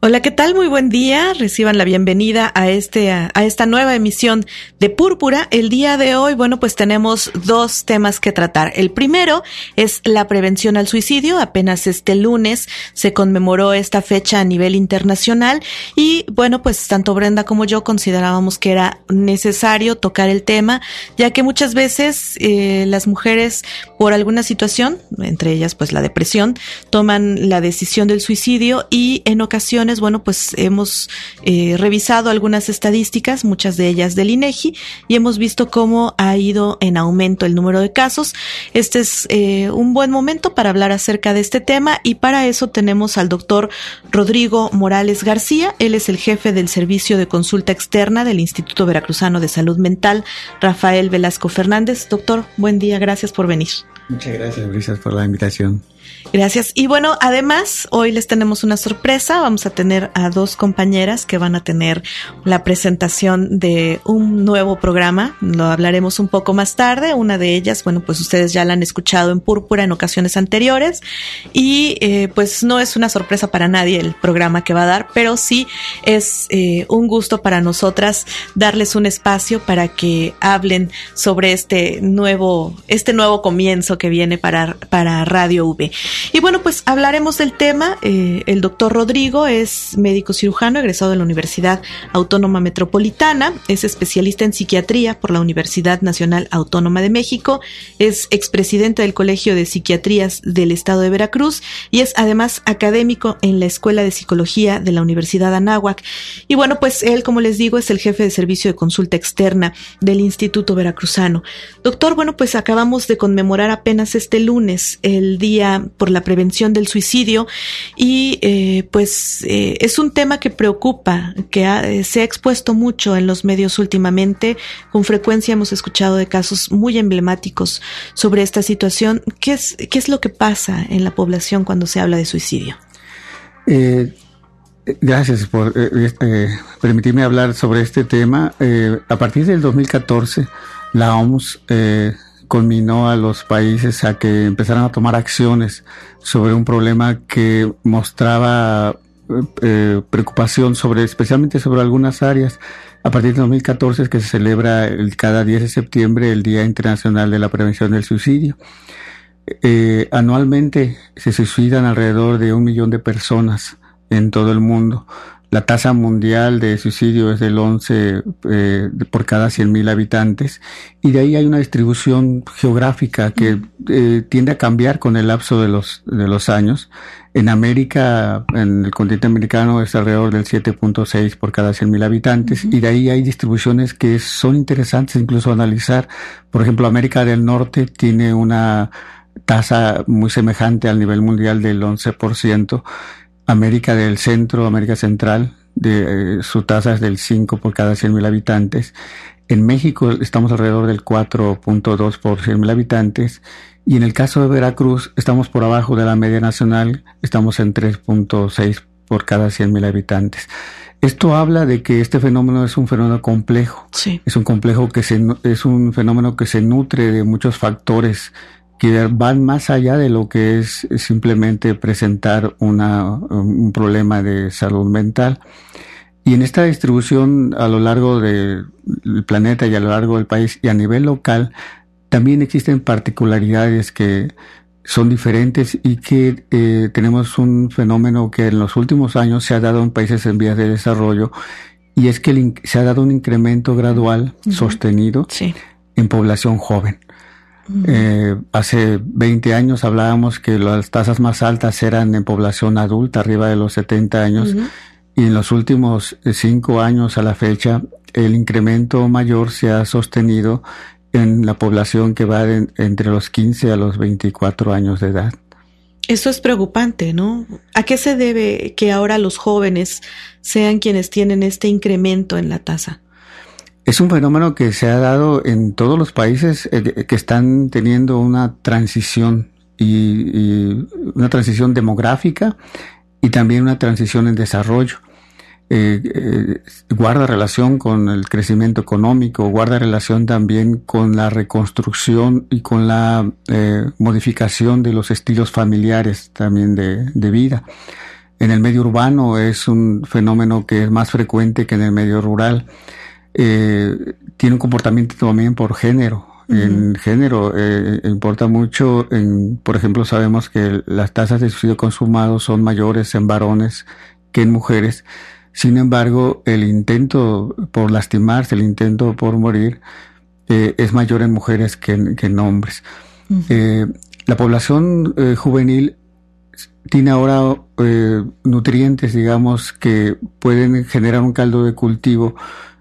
Hola, ¿qué tal? Muy buen día. Reciban la bienvenida a esta nueva emisión de Púrpura. El día de hoy, pues tenemos dos temas que tratar. El primero es la prevención al suicidio. Apenas este lunes se conmemoró esta fecha a nivel internacional y pues tanto Brenda como yo considerábamos que era necesario tocar el tema, ya que muchas veces las mujeres, por alguna situación, entre ellas la depresión, toman la decisión del suicidio y en ocasiones hemos revisado algunas estadísticas, muchas de ellas del INEGI, y hemos visto cómo ha ido en aumento el número de casos. Este es un buen momento para hablar acerca de este tema y para eso tenemos al doctor Rodrigo Morales García. Él es el jefe del Servicio de Consulta Externa del Instituto Veracruzano de Salud Mental, Rafael Velasco Fernández. Doctor, buen día, gracias por venir. Muchas gracias por la invitación. Gracias. Y además, hoy les tenemos una sorpresa. Vamos a tener a dos compañeras que van a tener la presentación de un nuevo programa. Lo hablaremos un poco más tarde. Una de ellas, ustedes ya la han escuchado en Púrpura en ocasiones anteriores. Y no es una sorpresa para nadie el programa que va a dar, pero sí es un gusto para nosotras darles un espacio para que hablen sobre este nuevo comienzo que viene para Radio V. Y hablaremos del tema. El doctor Rodrigo es médico cirujano egresado de la Universidad Autónoma Metropolitana, es especialista en psiquiatría por la Universidad Nacional Autónoma de México, es expresidente del Colegio de Psiquiatrías del Estado de Veracruz y es además académico en la Escuela de Psicología de la Universidad Anáhuac. Y él, como les digo, es el jefe de Servicio de Consulta Externa del Instituto Veracruzano. Doctor, acabamos de conmemorar apenas este lunes el Día por la Prevención del Suicidio y es un tema que preocupa, que se ha expuesto mucho en los medios últimamente. Con frecuencia hemos escuchado de casos muy emblemáticos sobre esta situación. ¿Qué es lo que pasa en la población cuando se habla de suicidio? Gracias por permitirme hablar sobre este tema. A partir del 2014, la OMS conminó a los países a que empezaran a tomar acciones sobre un problema que mostraba preocupación especialmente sobre algunas áreas. A partir de 2014 es que se celebra cada 10 de septiembre el Día Internacional de la Prevención del Suicidio. Anualmente se suicidan alrededor de 1 millón de personas en todo el mundo. La tasa mundial de suicidio es del 11 por cada 100,000 habitantes y de ahí hay una distribución geográfica que tiende a cambiar con el lapso de los años. En América, en el continente americano, es alrededor del 7.6 por cada 100,000 habitantes y de ahí hay distribuciones que son interesantes incluso analizar. Por ejemplo, América del Norte tiene una tasa muy semejante al nivel mundial del 11%. América del Centro, América Central, su tasa es del 5 por cada 100,000 habitantes. En México estamos alrededor del 4.2 por 100,000 habitantes. Y en el caso de Veracruz estamos por abajo de la media nacional, estamos en 3.6 por cada 100,000 habitantes. Esto habla de que este fenómeno es un fenómeno complejo. Sí. Es un fenómeno que se nutre de muchos factores que van más allá de lo que es simplemente presentar un problema de salud mental. Y en esta distribución a lo largo del planeta y a lo largo del país y a nivel local, también existen particularidades que son diferentes y que tenemos un fenómeno que en los últimos años se ha dado en países en vías de desarrollo, y es que se ha dado un incremento gradual, sostenido, en población joven. Hace 20 años hablábamos que las tasas más altas eran en población adulta, arriba de los 70 años, y en los últimos 5 años a la fecha, el incremento mayor se ha sostenido en la población que va entre los 15 a los 24 años de edad. Eso es preocupante, ¿no? ¿A qué se debe que ahora los jóvenes sean quienes tienen este incremento en la tasa? Es un fenómeno que se ha dado en todos los países que están teniendo una transición y una transición demográfica y también una transición en desarrollo. Guarda relación con el crecimiento económico, guarda relación también con la reconstrucción y con la modificación de los estilos familiares también de vida. En el medio urbano es un fenómeno que es más frecuente que en el medio rural. Tiene un comportamiento también por género. En género importa mucho. Por ejemplo, sabemos que las tasas de suicidio consumado son mayores en varones que en mujeres. Sin embargo, el intento por lastimarse, el intento por morir, es mayor en mujeres que en hombres. La población juvenil tiene ahora nutrientes, digamos, que pueden generar un caldo de cultivo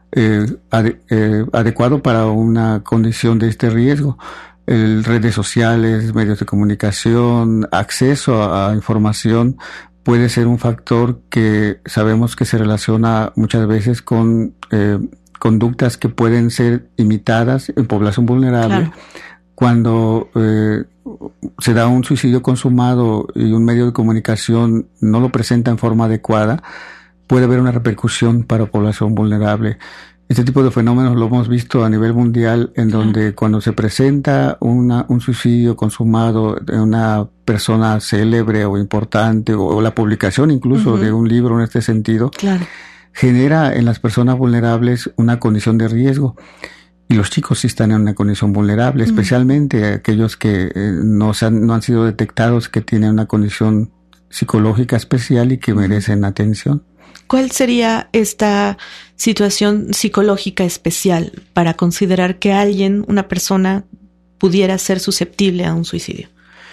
adecuado para una condición de este riesgo. Redes sociales, medios de comunicación, acceso a información puede ser un factor que sabemos que se relaciona muchas veces con conductas que pueden ser imitadas en población vulnerable. Claro. Cuando se da un suicidio consumado y un medio de comunicación no lo presenta en forma adecuada, puede haber una repercusión para población vulnerable. Este tipo de fenómenos lo hemos visto a nivel mundial, en donde cuando se presenta un suicidio consumado de una persona célebre o importante, o la publicación incluso de un libro en este sentido, genera en las personas vulnerables una condición de riesgo. Y los chicos sí están en una condición vulnerable, especialmente aquellos que no han sido detectados, que tienen una condición psicológica especial y que merecen atención. ¿Cuál sería esta situación psicológica especial para considerar que una persona, pudiera ser susceptible a un suicidio?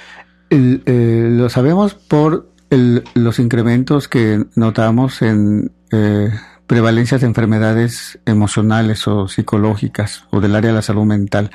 Lo sabemos por los incrementos que notamos en prevalencias de enfermedades emocionales o psicológicas o del área de la salud mental.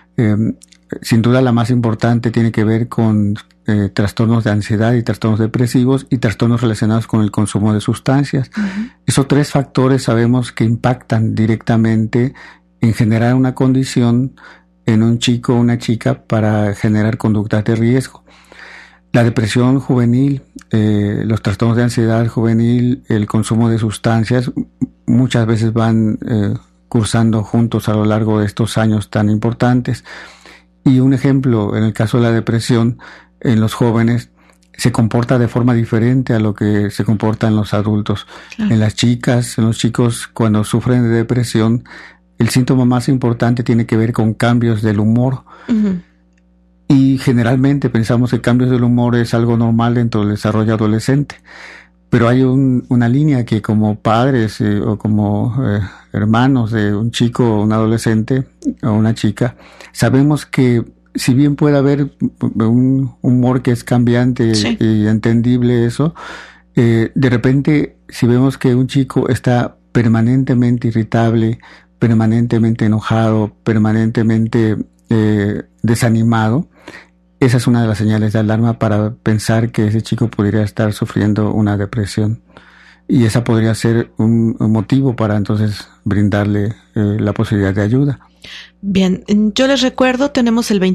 Sin duda la más importante tiene que ver con trastornos de ansiedad y trastornos depresivos y trastornos relacionados con el consumo de sustancias. Esos tres factores sabemos que impactan directamente en generar una condición en un chico o una chica para generar conductas de riesgo. La depresión juvenil, los trastornos de ansiedad juvenil, el consumo de sustancias, muchas veces van cursando juntos a lo largo de estos años tan importantes. Y un ejemplo, en el caso de la depresión, en los jóvenes se comporta de forma diferente a lo que se comporta en los adultos. Claro. En las chicas, en los chicos, cuando sufren de depresión, el síntoma más importante tiene que ver con cambios del humor. Y generalmente pensamos que cambios del humor es algo normal dentro del desarrollo adolescente. Pero hay una línea que como padres o como hermanos de un chico o un adolescente o una chica, sabemos que si bien puede haber un humor que es cambiante y entendible eso, de repente si vemos que un chico está permanentemente irritable, permanentemente enojado, permanentemente desanimado, esa es una de las señales de alarma para pensar que ese chico podría estar sufriendo una depresión. Y esa podría ser un motivo para entonces brindarle la posibilidad de ayuda. Bien, yo les recuerdo, tenemos el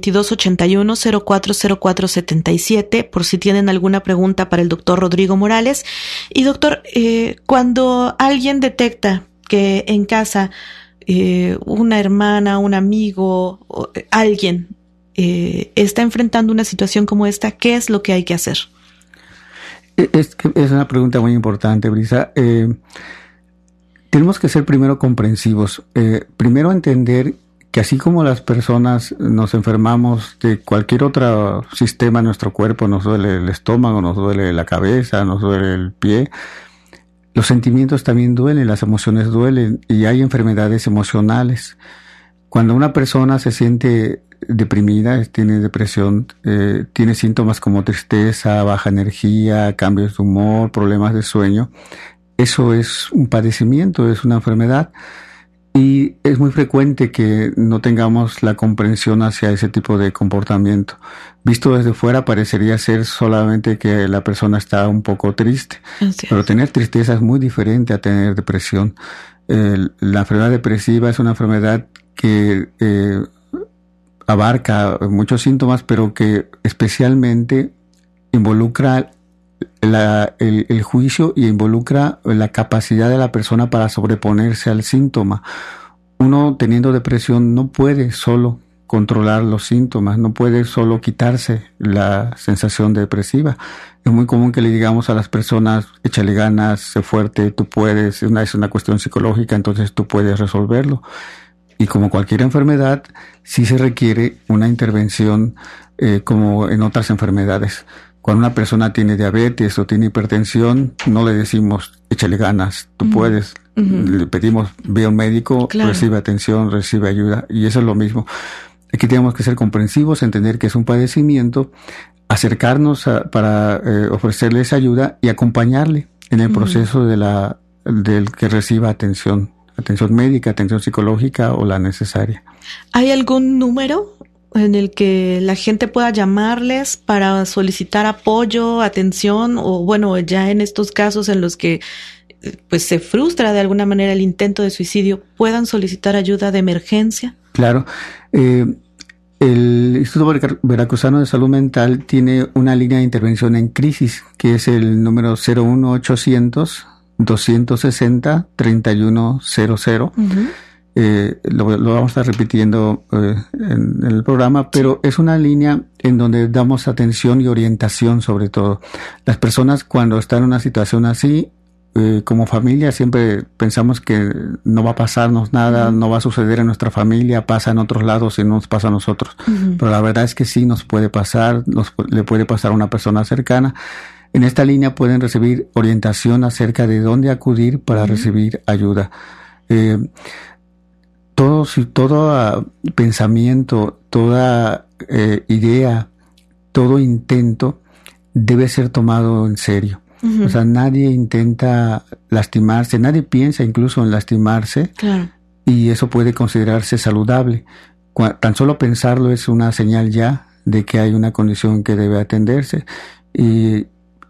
2281-040477 por si tienen alguna pregunta para el doctor Rodrigo Morales. Y doctor, cuando alguien detecta que en casa una hermana, un amigo, alguien está enfrentando una situación como esta, ¿qué es lo que hay que hacer? Es una pregunta muy importante, Brisa. Tenemos que ser primero comprensivos. Primero entender que así como las personas nos enfermamos de cualquier otro sistema de nuestro cuerpo, nos duele el estómago, nos duele la cabeza, nos duele el pie, los sentimientos también duelen, las emociones duelen y hay enfermedades emocionales. Cuando una persona se siente deprimida, tiene depresión, tiene síntomas como tristeza, baja energía, cambios de humor, problemas de sueño, eso es un padecimiento, es una enfermedad. Y es muy frecuente que no tengamos la comprensión hacia ese tipo de comportamiento. Visto desde fuera parecería ser solamente que la persona está un poco triste. Pero tener tristeza es muy diferente a tener depresión. La enfermedad depresiva es una enfermedad que abarca muchos síntomas, pero que especialmente involucra el juicio y involucra la capacidad de la persona para sobreponerse al síntoma. Uno teniendo depresión no puede solo controlar los síntomas, no puede solo quitarse la sensación depresiva. Es muy común que le digamos a las personas, échale ganas, sé fuerte, tú puedes, es una cuestión psicológica, entonces tú puedes resolverlo. Y como cualquier enfermedad, sí se requiere una intervención como en otras enfermedades. Cuando una persona tiene diabetes o tiene hipertensión, no le decimos, échale ganas, tú puedes. Le pedimos, ve a un médico, recibe atención, recibe ayuda, y eso es lo mismo. Aquí tenemos que ser comprensivos, entender que es un padecimiento, acercarnos para ofrecerles ayuda y acompañarle en el proceso del que reciba atención médica, atención psicológica o la necesaria. ¿Hay algún número en el que la gente pueda llamarles para solicitar apoyo, atención, o bueno, ya en estos casos en los que pues se frustra de alguna manera el intento de suicidio, puedan solicitar ayuda de emergencia? Claro. El Instituto Veracruzano de Salud Mental tiene una línea de intervención en crisis, que es el número 01800 260 3100. Lo vamos a estar repitiendo en el programa, pero es una línea en donde damos atención y orientación sobre todo. Las personas cuando están en una situación así, como familia siempre pensamos que no va a pasarnos nada, no va a suceder en nuestra familia, pasa en otros lados y no nos pasa a nosotros. Pero la verdad es que sí nos puede pasar, le puede pasar a una persona cercana. En esta línea pueden recibir orientación acerca de dónde acudir para recibir ayuda. Todo pensamiento, toda idea, todo intento debe ser tomado en serio. O sea, nadie intenta lastimarse, nadie piensa incluso en lastimarse, y eso puede considerarse saludable. Tan solo pensarlo es una señal ya de que hay una condición que debe atenderse. Y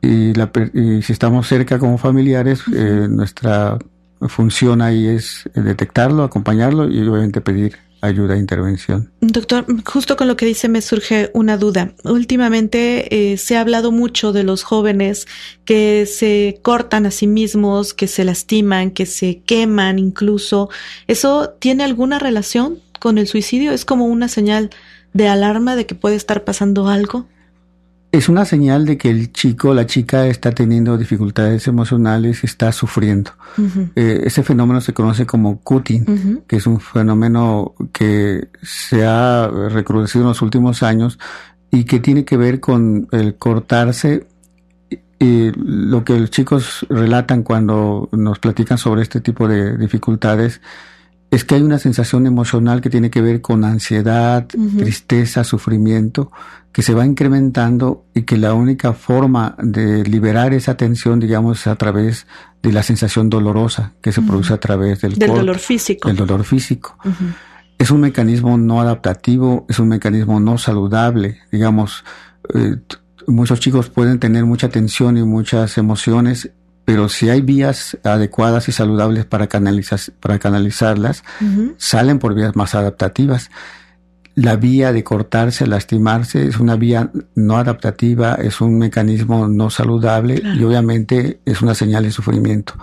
si estamos cerca como familiares, nuestra función ahí es detectarlo, acompañarlo y obviamente pedir ayuda e intervención. Doctor, justo con lo que dice me surge una duda. Últimamente se ha hablado mucho de los jóvenes que se cortan a sí mismos, que se lastiman, que se queman incluso. ¿Eso tiene alguna relación con el suicidio? ¿Es como una señal de alarma de que puede estar pasando algo? Es una señal de que el chico o la chica está teniendo dificultades emocionales y está sufriendo. Ese fenómeno se conoce como cutting, que es un fenómeno que se ha recrudecido en los últimos años y que tiene que ver con el cortarse. Y lo que los chicos relatan cuando nos platican sobre este tipo de dificultades es que hay una sensación emocional que tiene que ver con ansiedad, tristeza, sufrimiento, que se va incrementando y que la única forma de liberar esa tensión, digamos, es a través de la sensación dolorosa que se produce a través del dolor físico. Del dolor físico. Es un mecanismo no adaptativo, es un mecanismo no saludable. Digamos, muchos chicos pueden tener mucha tensión y muchas emociones, pero si hay vías adecuadas y saludables para canalizarlas, salen por vías más adaptativas. La vía de cortarse, lastimarse, es una vía no adaptativa, es un mecanismo no saludable y obviamente es una señal de sufrimiento.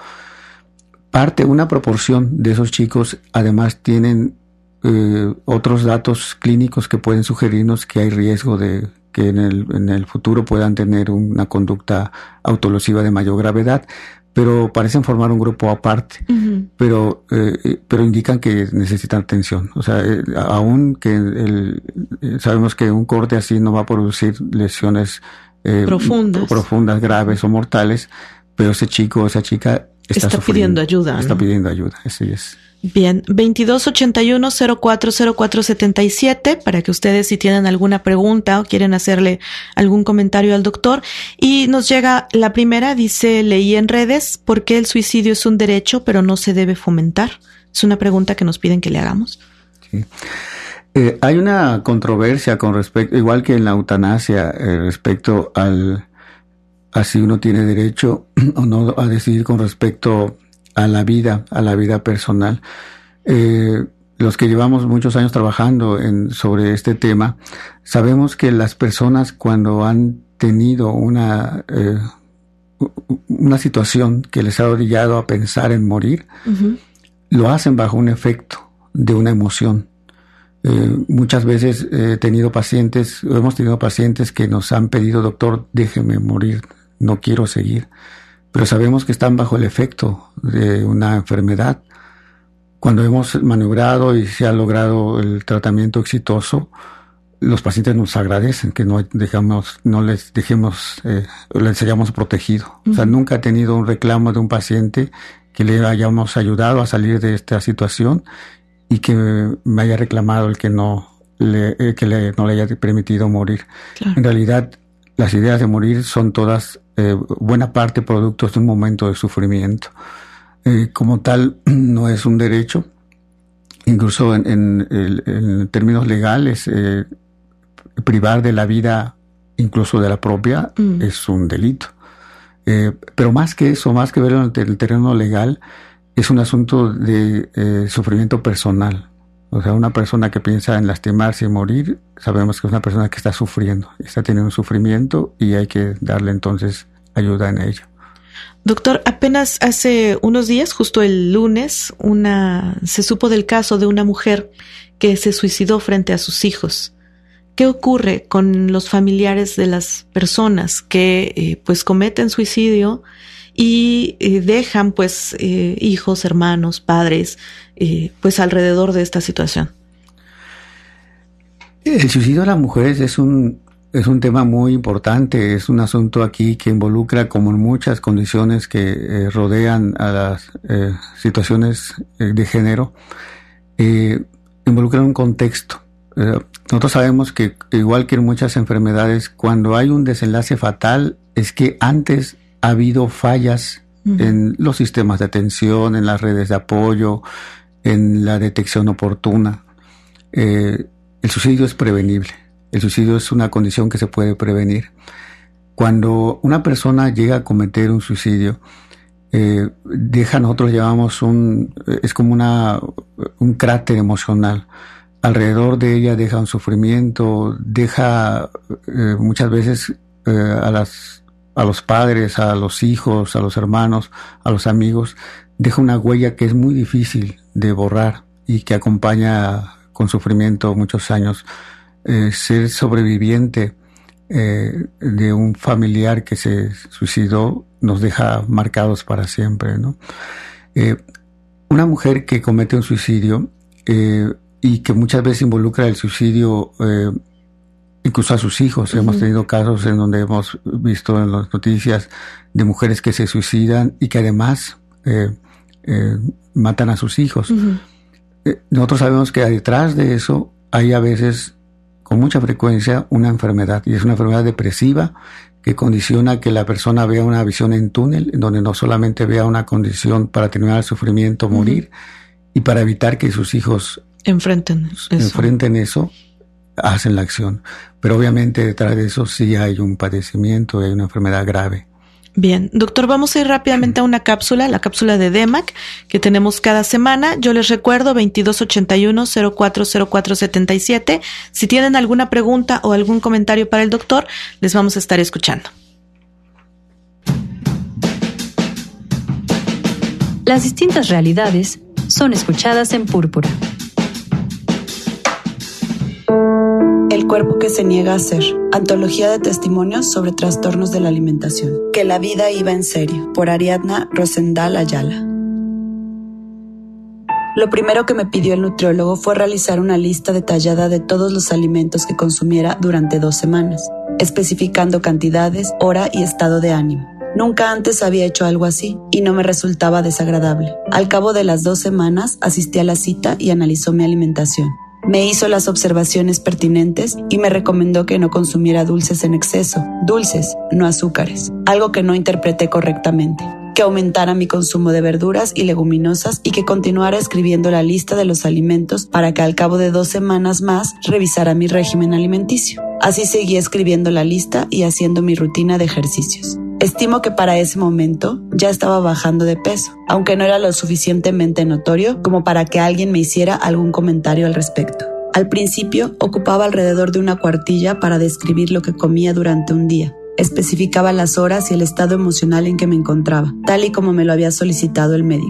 Una proporción de esos chicos además tienen otros datos clínicos que pueden sugerirnos que hay riesgo de que en el futuro puedan tener una conducta autolesiva de mayor gravedad, pero parecen formar un grupo aparte, pero indican que necesitan atención. O sea, aún que sabemos que un corte así no va a producir lesiones profundas, graves o mortales, pero ese chico o esa chica está pidiendo ayuda. Está pidiendo ayuda, así es. Bien, 2281-040477 para que ustedes si tienen alguna pregunta o quieren hacerle algún comentario al doctor. Y nos llega la primera, leí en redes, ¿por qué el suicidio es un derecho pero no se debe fomentar? Es una pregunta que nos piden que le hagamos. Sí. Hay una controversia con respecto, igual que en la eutanasia, respecto a si uno tiene derecho o no a decidir con respecto a la vida personal. Los que llevamos muchos años trabajando sobre este tema, sabemos que las personas cuando han tenido una situación que les ha orillado a pensar en morir, lo hacen bajo un efecto de una emoción. Muchas veces hemos tenido pacientes que nos han pedido, doctor, déjeme morir, no quiero seguir, pero sabemos que están bajo el efecto de una enfermedad. Cuando hemos maniobrado y se ha logrado el tratamiento exitoso, los pacientes nos agradecen que les hayamos protegido. O sea, nunca he tenido un reclamo de un paciente que le hayamos ayudado a salir de esta situación y que me haya reclamado el que no le haya permitido morir. Claro. En realidad, las ideas de morir son todas, buena parte, productos de un momento de sufrimiento. Como tal, no es un derecho. Incluso en términos legales, privar de la vida, incluso de la propia, es un delito. Pero más que eso, más que verlo en el terreno legal, es un asunto de sufrimiento personal. O sea, una persona que piensa en lastimarse y morir, sabemos que es una persona que está sufriendo, está teniendo un sufrimiento y hay que darle entonces ayuda en ello. Doctor, apenas hace unos días, justo el lunes, se supo del caso de una mujer que se suicidó frente a sus hijos. ¿Qué ocurre con los familiares de las personas que pues cometen suicidio y dejan pues hijos, hermanos, padres pues alrededor de esta situación? El suicidio de las mujeres es un tema muy importante, es un asunto aquí que involucra, como en muchas condiciones que rodean a las situaciones de género, involucra un contexto. Nosotros sabemos que, igual que en muchas enfermedades, cuando hay un desenlace fatal es que antes ha habido fallas en los sistemas de atención, en las redes de apoyo, en la detección oportuna. El suicidio es prevenible. El suicidio es una condición que se puede prevenir. Cuando una persona llega a cometer un suicidio, nosotros llamamos es como un cráter emocional. Alrededor de ella deja un sufrimiento, deja muchas veces a los padres, a los hijos, a los hermanos, a los amigos, deja una huella que es muy difícil de borrar y que acompaña con sufrimiento muchos años. Ser sobreviviente de un familiar que se suicidó nos deja marcados para siempre, ¿no? Una mujer que comete un suicidio y que muchas veces involucra el suicidio incluso a sus hijos. Hemos tenido casos en donde hemos visto en las noticias de mujeres que se suicidan y que además matan a sus hijos. Nosotros sabemos que detrás de eso hay a veces, con mucha frecuencia, una enfermedad, y es una enfermedad depresiva que condiciona que la persona vea una visión en túnel, en donde no solamente vea una condición para terminar el sufrimiento, morir, y para evitar que sus hijos enfrenten eso, hacen la acción. Pero obviamente detrás de eso sí hay un padecimiento, hay una enfermedad grave. Bien, doctor, vamos a ir rápidamente a una cápsula, la cápsula de DEMAC, que tenemos cada semana. Yo les recuerdo, 2281-040477. Si tienen alguna pregunta o algún comentario para el doctor, les vamos a estar escuchando. Las distintas realidades son escuchadas en Púrpura. El cuerpo que se niega a ser. Antología de testimonios sobre trastornos de la alimentación. Que la vida iba en serio. Por Ariadna Rosendal Ayala. Lo primero que me pidió el nutriólogo fue realizar una lista detallada de todos los alimentos que consumiera durante 2 semanas, especificando cantidades, hora y estado de ánimo. Nunca antes había hecho algo así y no me resultaba desagradable. Al cabo de las 2 semanas asistí a la cita y analizó mi alimentación. Me hizo las observaciones pertinentes y me recomendó que no consumiera dulces en exceso, dulces, no azúcares, algo que no interpreté correctamente, que aumentara mi consumo de verduras y leguminosas y que continuara escribiendo la lista de los alimentos para que al cabo de 2 semanas más revisara mi régimen alimenticio. Así seguí escribiendo la lista y haciendo mi rutina de ejercicios. Estimo que para ese momento ya estaba bajando de peso, aunque no era lo suficientemente notorio como para que alguien me hiciera algún comentario al respecto. Al principio ocupaba alrededor de una cuartilla para describir lo que comía durante un día. Especificaba las horas y el estado emocional en que me encontraba, tal y como me lo había solicitado el médico.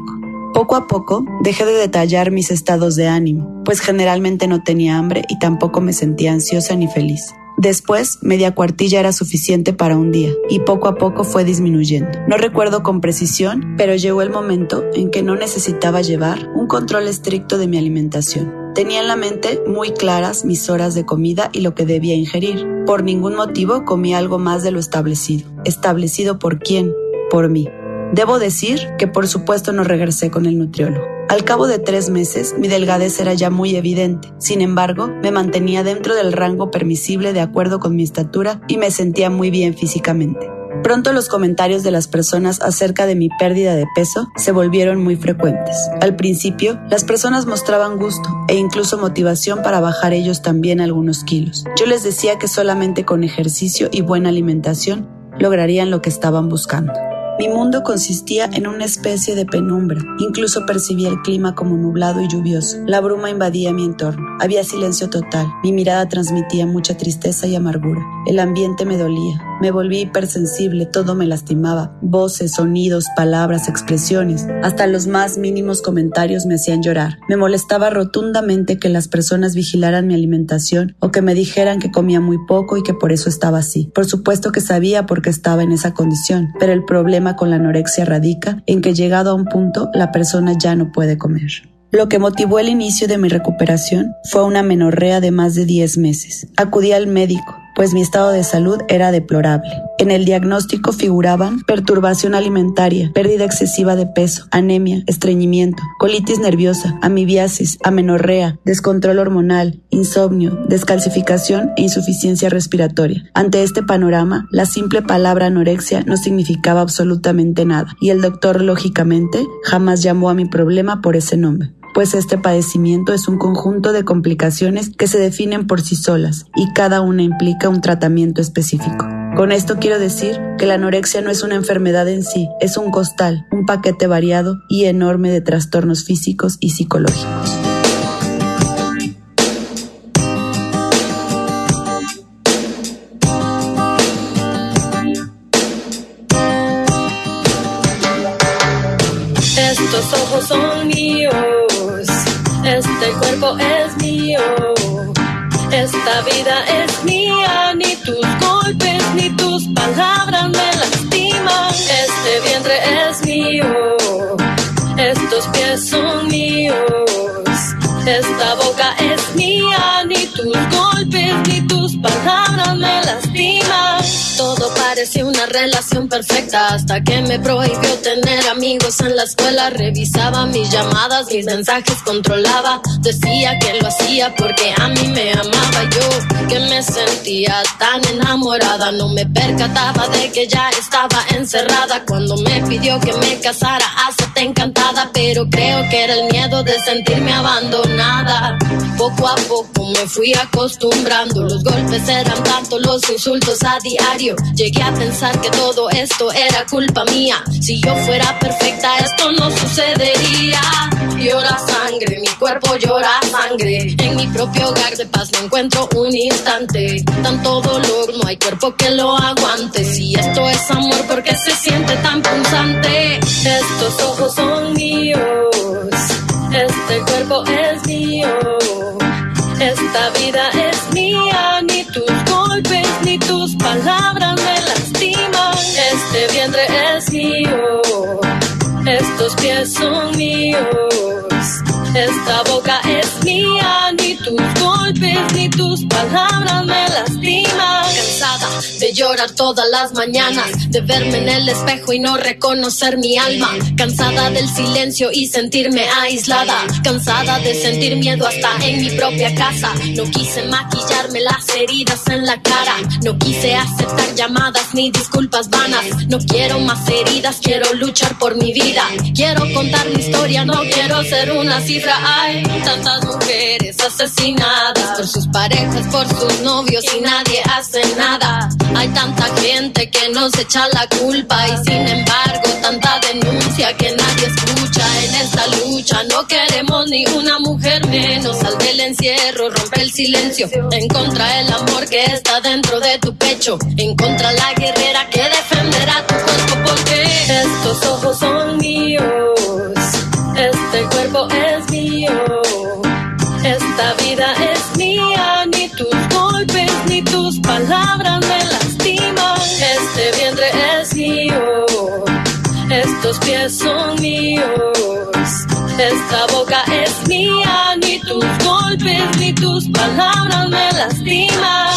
Poco a poco dejé de detallar mis estados de ánimo, pues generalmente no tenía hambre y tampoco me sentía ansiosa ni feliz. Después, media cuartilla era suficiente para un día y poco a poco fue disminuyendo. No recuerdo con precisión, pero llegó el momento en que no necesitaba llevar un control estricto de mi alimentación. Tenía en la mente muy claras mis horas de comida y lo que debía ingerir. Por ningún motivo comía algo más de lo establecido. ¿Establecido por quién? Por mí. Debo decir que por supuesto no regresé con el nutriólogo. Al cabo de 3 meses, mi delgadez era ya muy evidente. Sin embargo, me mantenía dentro del rango permisible de acuerdo con mi estatura y me sentía muy bien físicamente. Pronto los comentarios de las personas acerca de mi pérdida de peso se volvieron muy frecuentes. Al principio, las personas mostraban gusto e incluso motivación para bajar ellos también algunos kilos. Yo les decía que solamente con ejercicio y buena alimentación lograrían lo que estaban buscando. Mi mundo consistía en una especie de penumbra. Incluso percibía el clima como nublado y lluvioso. La bruma invadía mi entorno. Había silencio total. Mi mirada transmitía mucha tristeza y amargura. El ambiente me dolía. Me volví hipersensible. Todo me lastimaba. Voces, sonidos, palabras, expresiones. Hasta los más mínimos comentarios me hacían llorar. Me molestaba rotundamente que las personas vigilaran mi alimentación o que me dijeran que comía muy poco y que por eso estaba así. Por supuesto que sabía por qué estaba en esa condición, pero el problema con la anorexia radica en que llegado a un punto la persona ya no puede comer. Lo que motivó el inicio de mi recuperación fue una menorrea de más de 10 meses. Acudí al médico, pues mi estado de salud era deplorable. En el diagnóstico figuraban perturbación alimentaria, pérdida excesiva de peso, anemia, estreñimiento, colitis nerviosa, amibiasis, amenorrea, descontrol hormonal, insomnio, descalcificación e insuficiencia respiratoria. Ante este panorama, la simple palabra anorexia no significaba absolutamente nada, y el doctor, lógicamente, jamás llamó a mi problema por ese nombre, pues este padecimiento es un conjunto de complicaciones que se definen por sí solas y cada una implica un tratamiento específico. Con esto quiero decir que la anorexia no es una enfermedad en sí, es un costal, un paquete variado y enorme de trastornos físicos y psicológicos. Estos ojos son míos, este cuerpo es mío, esta vida es mía, ni tus golpes ni tus palabras me lastiman. Este vientre es mío, estos pies son míos, esta boca es mía, ni tus golpes ni tus palabras me lastiman. Todo parecía una relación perfecta hasta que me prohibió tener amigos en la escuela. Revisaba mis llamadas, mis mensajes controlaba. Decía que lo hacía porque a mí me amaba. Yo que me sentía tan enamorada, no me percataba de que ya estaba encerrada. Cuando me pidió que me casara, acepté encantada, pero creo que era el miedo de sentirme abandonada. Poco a poco me fui acostumbrando, los golpes eran tanto, los insultos a diario. Llegué a pensar que todo esto era culpa mía. Si yo fuera perfecta esto no sucedería. Llora sangre, mi cuerpo llora sangre. En mi propio hogar de paz no encuentro un instante. Tanto dolor, no hay cuerpo que lo aguante. Si esto es amor, ¿por qué se siente tan punzante? Estos ojos son míos, este cuerpo es mío, esta vida es mía, ni tus golpes ni tus palabras me lastiman. Este vientre es mío, estos pies son míos, esta boca es mía, ni tus golpes ni tus palabras me lastiman. Cansada de llorar todas las mañanas, de verme en el espejo y no reconocer mi alma. Cansada del silencio y sentirme aislada. Cansada de sentir miedo hasta en mi propia casa. No quise maquillarme las heridas en la cara. No quise aceptar llamadas ni disculpas vanas. No quiero más heridas, quiero luchar por mi vida. Quiero contar mi historia, no quiero ser una cifra. Hay tantas mujeres asesinadas por sus parejas, por sus novios y nadie hace nada. Hay tanta gente que nos echa la culpa y sin embargo tanta denuncia que nadie escucha. En esta lucha no queremos ni una mujer menos. Sal del encierro, rompe el silencio. Encontra el amor que está dentro de tu pecho. Encontra la guerrera que defenderá tu cuerpo, porque estos ojos son míos, tus palabras me lastiman. Este vientre es mío, estos pies son míos, esta boca es mía, ni tus golpes ni tus palabras me lastiman.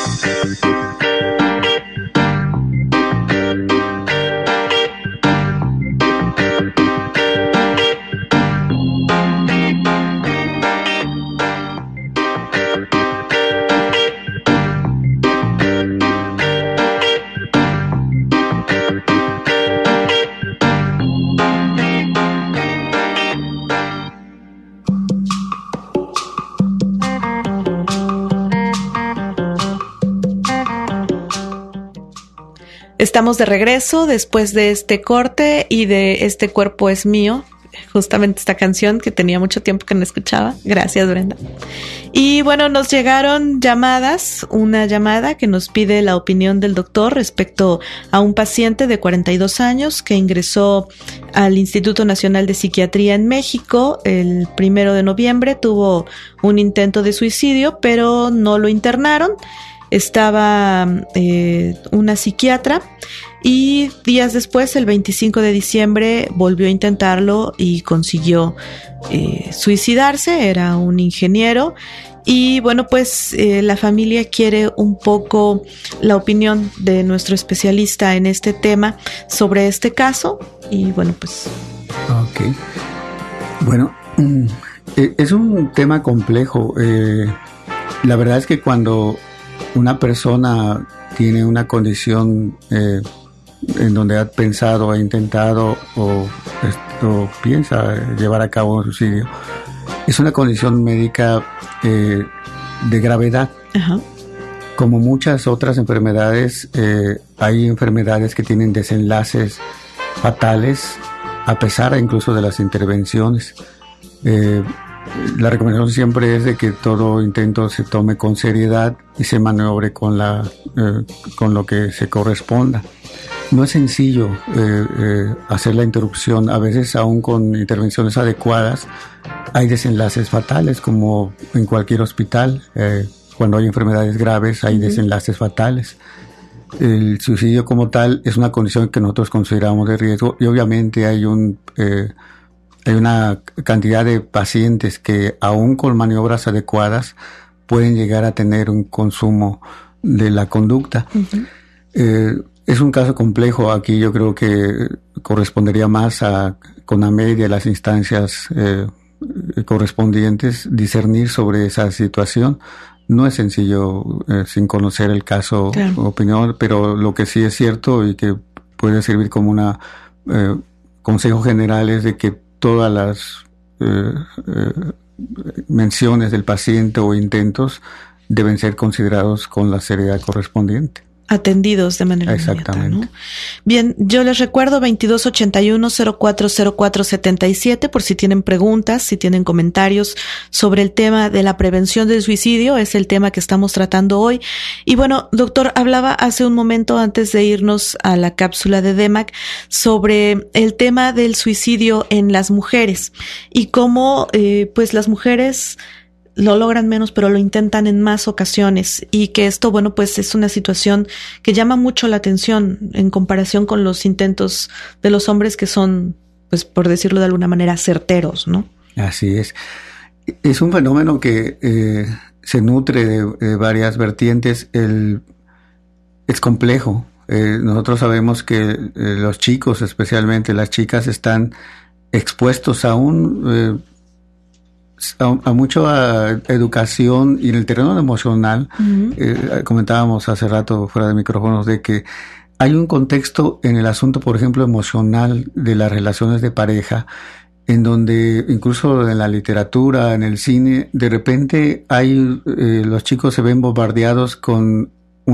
Estamos de regreso después de este corte y de Este cuerpo es mío, justamente esta canción que tenía mucho tiempo que no escuchaba. Gracias, Brenda. Y bueno, nos llegaron llamadas, una llamada que nos pide la opinión del doctor respecto a un paciente de 42 años que ingresó al Instituto Nacional de Psiquiatría en México el 1 de noviembre, tuvo un intento de suicidio, pero no lo internaron. Estaba una psiquiatra y días después, el 25 de diciembre, volvió a intentarlo y consiguió suicidarse. Era un ingeniero y bueno, pues la familia quiere un poco la opinión de nuestro especialista en este tema sobre este caso y bueno, pues... Ok. Bueno, es un tema complejo. La verdad es que cuando una persona tiene una condición en donde ha pensado, ha intentado o piensa llevar a cabo un suicidio, es una condición médica de gravedad. Ajá. Como muchas otras enfermedades, hay enfermedades que tienen desenlaces fatales a pesar incluso de las intervenciones. La recomendación siempre es de que todo intento se tome con seriedad y se maniobre con lo que se corresponda. No es sencillo hacer la interrupción. A veces, aún con intervenciones adecuadas, hay desenlaces fatales, como en cualquier hospital. Cuando hay enfermedades graves, hay desenlaces fatales. El suicidio como tal es una condición que nosotros consideramos de riesgo y obviamente hay una cantidad de pacientes que aún con maniobras adecuadas pueden llegar a tener un consumo de la conducta. Uh-huh. Es un caso complejo. Aquí yo creo que correspondería más a CONAMED y a las instancias correspondientes discernir sobre esa situación. No es sencillo sin conocer el caso, claro, opinión, pero lo que sí es cierto y que puede servir como una consejo general es de que todas las menciones del paciente o intentos deben ser considerados con la seriedad correspondiente. Atendidos de manera inmediata, ¿no? Bien, yo les recuerdo 2281-040477 por si tienen preguntas, si tienen comentarios sobre el tema de la prevención del suicidio, es el tema que estamos tratando hoy. Y bueno, doctor, hablaba hace un momento antes de irnos a la cápsula de DEMAC sobre el tema del suicidio en las mujeres y cómo pues las mujeres lo logran menos, pero lo intentan en más ocasiones y que esto, bueno, pues es una situación que llama mucho la atención en comparación con los intentos de los hombres que son, pues por decirlo de alguna manera, certeros, ¿no? Así es. Es un fenómeno que se nutre de varias vertientes. Es complejo. Nosotros sabemos que los chicos, especialmente las chicas, están expuestos a mucha educación y en el terreno emocional. Uh-huh. Comentábamos hace rato fuera de micrófonos de que hay un contexto en el asunto, por ejemplo, emocional de las relaciones de pareja, en donde incluso en la literatura, en el cine, de repente los chicos se ven bombardeados con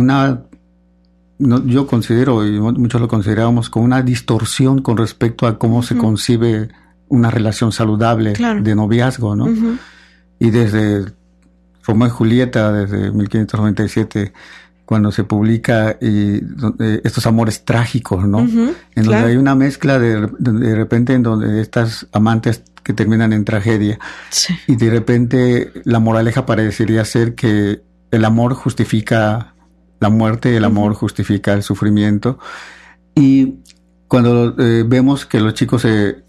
yo considero, y muchos lo consideramos, con una distorsión con respecto a cómo se concibe una relación saludable, claro, de noviazgo, ¿no? Uh-huh. Y desde Romeo y Julieta, desde 1597, cuando se publica estos amores trágicos, ¿no? Uh-huh, en donde claro, hay una mezcla de repente en donde estas amantes que terminan en tragedia, sí, y de repente la moraleja parecería ser que el amor justifica la muerte, el amor justifica el sufrimiento. Y cuando vemos que los chicos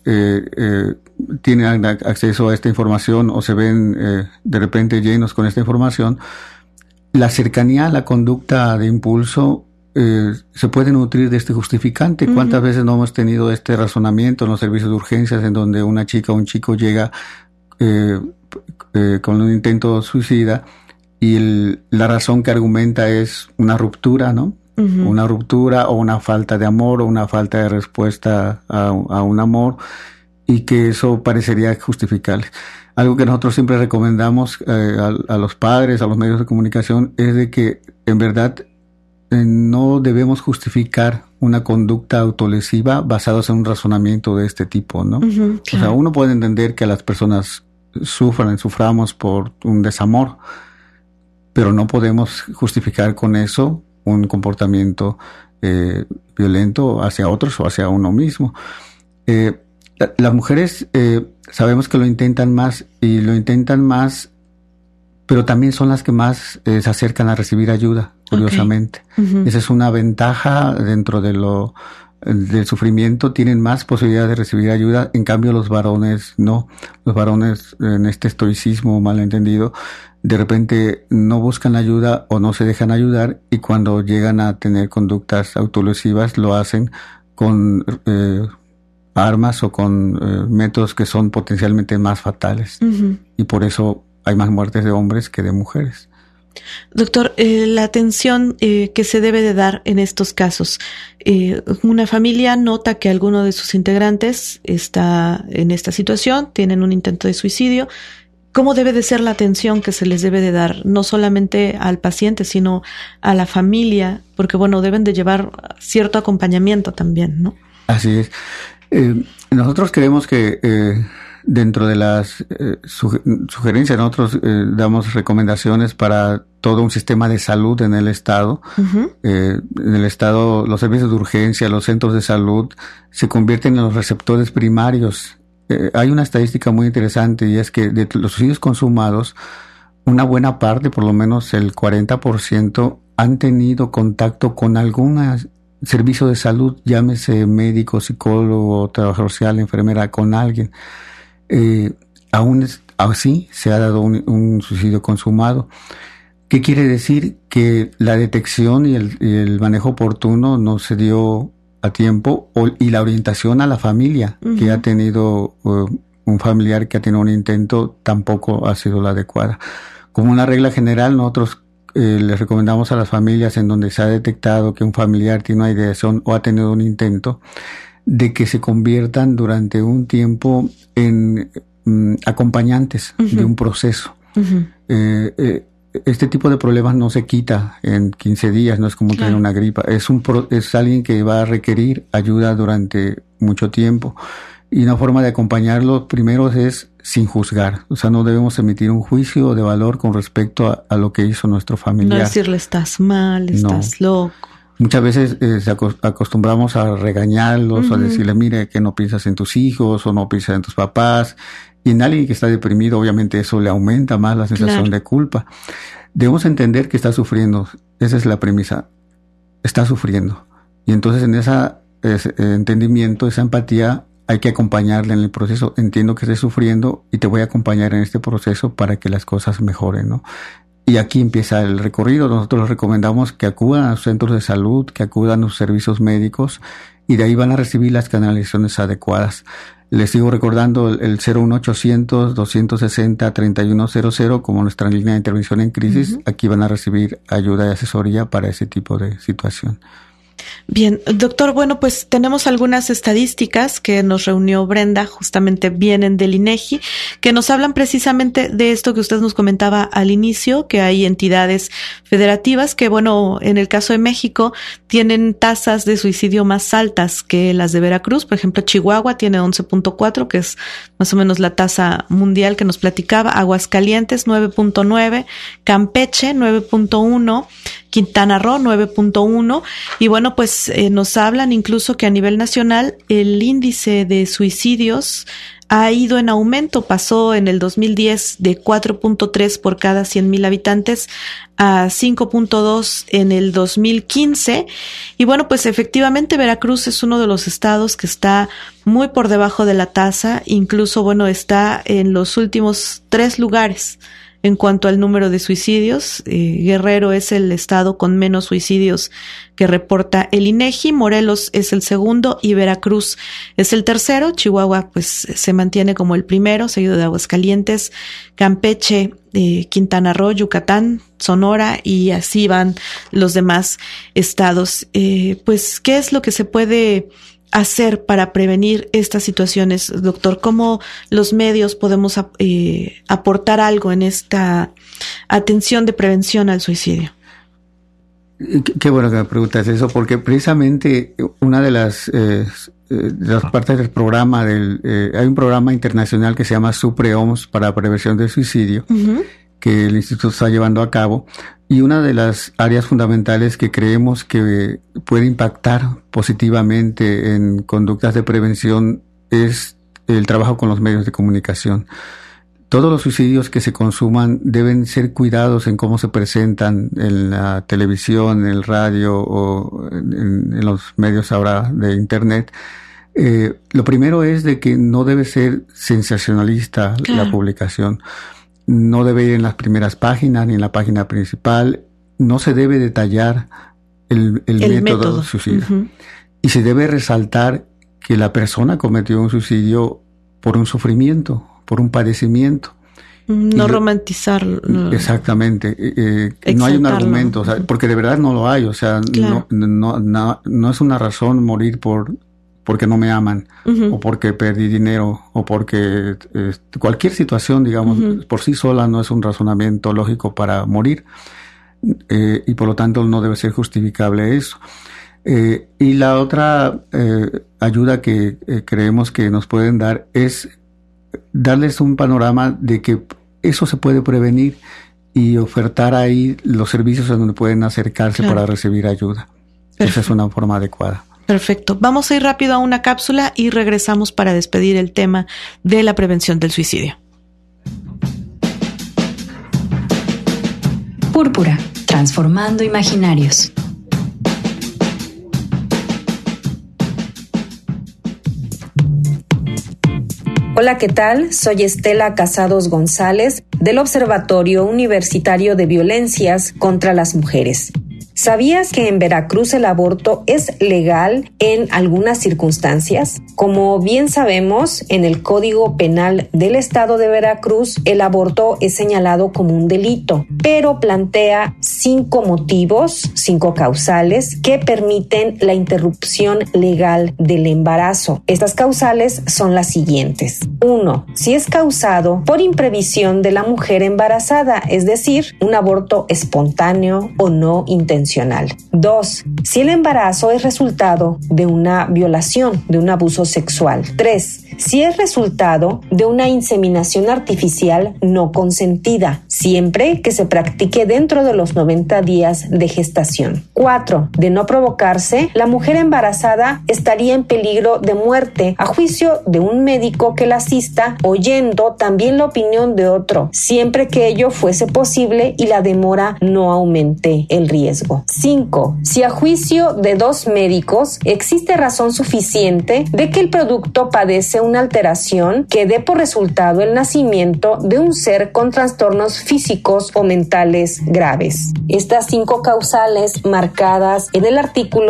tienen acceso a esta información o se ven de repente llenos con esta información, la cercanía a la conducta de impulso se puede nutrir de este justificante. ¿Cuántas veces no hemos tenido este razonamiento en los servicios de urgencias en donde una chica o un chico llega con un intento suicida y la razón que argumenta es una ruptura, ¿no? Una ruptura o una falta de amor o una falta de respuesta a un amor, y que eso parecería justificable. Algo que nosotros siempre recomendamos a los padres, a los medios de comunicación, es de que en verdad no debemos justificar una conducta autolesiva basados en un razonamiento de este tipo, ¿no? Claro. O sea, uno puede entender que las personas suframos por un desamor, pero no podemos justificar con eso un comportamiento violento hacia otros o hacia uno mismo. Las mujeres sabemos que lo intentan más, pero también son las que más se acercan a recibir ayuda, curiosamente. Esa es una ventaja dentro de del sufrimiento, tienen más posibilidad de recibir ayuda, en cambio los varones no. Los varones, en este estoicismo malentendido, de repente no buscan ayuda o no se dejan ayudar, y cuando llegan a tener conductas autolesivas lo hacen con armas o con métodos que son potencialmente más fatales. Y por eso hay más muertes de hombres que de mujeres. Doctor, la atención que se debe de dar en estos casos. Una familia nota que alguno de sus integrantes está en esta situación, tienen un intento de suicidio. ¿Cómo debe de ser la atención que se les debe de dar? No solamente al paciente, sino a la familia, porque bueno, deben de llevar cierto acompañamiento también, ¿no? Así es. Nosotros creemos que dentro de las sugerencias, nosotros damos recomendaciones para todo un sistema de salud en el Estado. En el Estado, los servicios de urgencia, los centros de salud se convierten en los receptores primarios. Hay una estadística muy interesante, y es que de los suicidios consumados, una buena parte, por lo menos el 40%, han tenido contacto con algún servicio de salud, llámese médico, psicólogo, trabajador social, enfermera, con alguien. Aún así se ha dado un suicidio consumado. ¿Qué quiere decir? Que la detección y el manejo oportuno no se dio a tiempo, y la orientación a la familia que ha tenido un familiar que ha tenido un intento tampoco ha sido la adecuada. Como una regla general, nosotros les recomendamos a las familias en donde se ha detectado que un familiar tiene una ideación o ha tenido un intento, de que se conviertan durante un tiempo en acompañantes de un proceso. Este tipo de problemas no se quita en 15 días, no es como tener una gripa. Es alguien que va a requerir ayuda durante mucho tiempo. Y una forma de acompañarlo primero es sin juzgar. O sea, no debemos emitir un juicio de valor con respecto a lo que hizo nuestro familiar. No decirle estás mal, estás loco. Muchas veces acostumbramos a regañarlos, a decirle, mire, que no piensas en tus hijos o no piensas en tus papás. Y en alguien que está deprimido, obviamente eso le aumenta más la sensación de culpa. Debemos entender que está sufriendo. Esa es la premisa. Está sufriendo. Y entonces en ese entendimiento, esa empatía, hay que acompañarle en el proceso. Entiendo que estés sufriendo y te voy a acompañar en este proceso para que las cosas mejoren, ¿no? Y aquí empieza el recorrido. Nosotros les recomendamos que acudan a los centros de salud, que acudan a los servicios médicos, y de ahí van a recibir las canalizaciones adecuadas. Les sigo recordando el 01800-260-3100 como nuestra línea de intervención en crisis. Aquí van a recibir ayuda y asesoría para ese tipo de situación. Bien, doctor, bueno, pues tenemos algunas estadísticas que nos reunió Brenda, justamente vienen del INEGI, que nos hablan precisamente de esto que usted nos comentaba al inicio, que hay entidades federativas que, bueno, en el caso de México, tienen tasas de suicidio más altas que las de Veracruz. Por ejemplo, Chihuahua tiene 11.4, que es más o menos la tasa mundial que nos platicaba. Aguascalientes, 9.9, Campeche, 9.1, Quintana Roo, 9.1, y bueno, pues nos hablan incluso que a nivel nacional el índice de suicidios ha ido en aumento. Pasó en el 2010 de 4.3 por cada 100,000 habitantes a 5.2 en el 2015. Y bueno, pues efectivamente Veracruz es uno de los estados que está muy por debajo de la tasa. Incluso, bueno, está en los últimos 3 lugares en cuanto al número de suicidios. Guerrero es el estado con menos suicidios que reporta el INEGI, Morelos es el segundo y Veracruz es el tercero. Chihuahua pues se mantiene como el primero, seguido de Aguascalientes, Campeche, Quintana Roo, Yucatán, Sonora, y así van los demás estados. Pues, ¿qué es lo que se puede hacer para prevenir estas situaciones, doctor? ¿Cómo los medios podemos aportar algo en esta atención de prevención al suicidio? Qué bueno que me preguntas eso, porque precisamente una de las partes del programa hay un programa internacional que se llama SUPRE-OMS para prevención del suicidio, que el instituto está llevando a cabo, y una de las áreas fundamentales que creemos que puede impactar positivamente en conductas de prevención es el trabajo con los medios de comunicación. Todos los suicidios que se consuman deben ser cuidados en cómo se presentan en la televisión, en el radio o en los medios ahora de internet. Lo primero es de que no debe ser sensacionalista la publicación. No debe ir en las primeras páginas ni en la página principal. No se debe detallar el método suicida. Y se debe resaltar que la persona cometió un suicidio por un sufrimiento, por un padecimiento. No romantizarlo. Exactamente. No hay un argumento, o sea, porque de verdad no lo hay. O sea, no es una razón morir porque no me aman, o porque perdí dinero, o porque cualquier situación, digamos, por sí sola no es un razonamiento lógico para morir, y por lo tanto no debe ser justificable eso. Y la otra ayuda que creemos que nos pueden dar es darles un panorama de que eso se puede prevenir y ofertar ahí los servicios en donde pueden acercarse para recibir ayuda. Perfecto. Esa es una forma adecuada. Perfecto. Vamos a ir rápido a una cápsula y regresamos para despedir el tema de la prevención del suicidio. Púrpura, transformando imaginarios. Hola, ¿qué tal? Soy Estela Casados González del Observatorio Universitario de Violencias contra las Mujeres. ¿Sabías que en Veracruz el aborto es legal en algunas circunstancias? Como bien sabemos, en el Código Penal del Estado de Veracruz, el aborto es señalado como un delito, pero plantea 5 motivos, 5 causales que permiten la interrupción legal del embarazo. Estas causales son las siguientes. 1. Si es causado por imprevisión de la mujer embarazada, es decir, un aborto espontáneo o no intencional. 2. Si el embarazo es resultado de una violación, de un abuso sexual. 3. Si es resultado de una inseminación artificial no consentida, siempre que se practique dentro de los 90 días de gestación. 4. De no provocarse, la mujer embarazada estaría en peligro de muerte a juicio de un médico que la asista, oyendo también la opinión de otro, siempre que ello fuese posible y la demora no aumente el riesgo. 5. Si a juicio de 2 médicos existe razón suficiente de que el producto padece una alteración que dé por resultado el nacimiento de un ser con trastornos físicos o mentales graves. Estas 5 causales marcadas en el artículo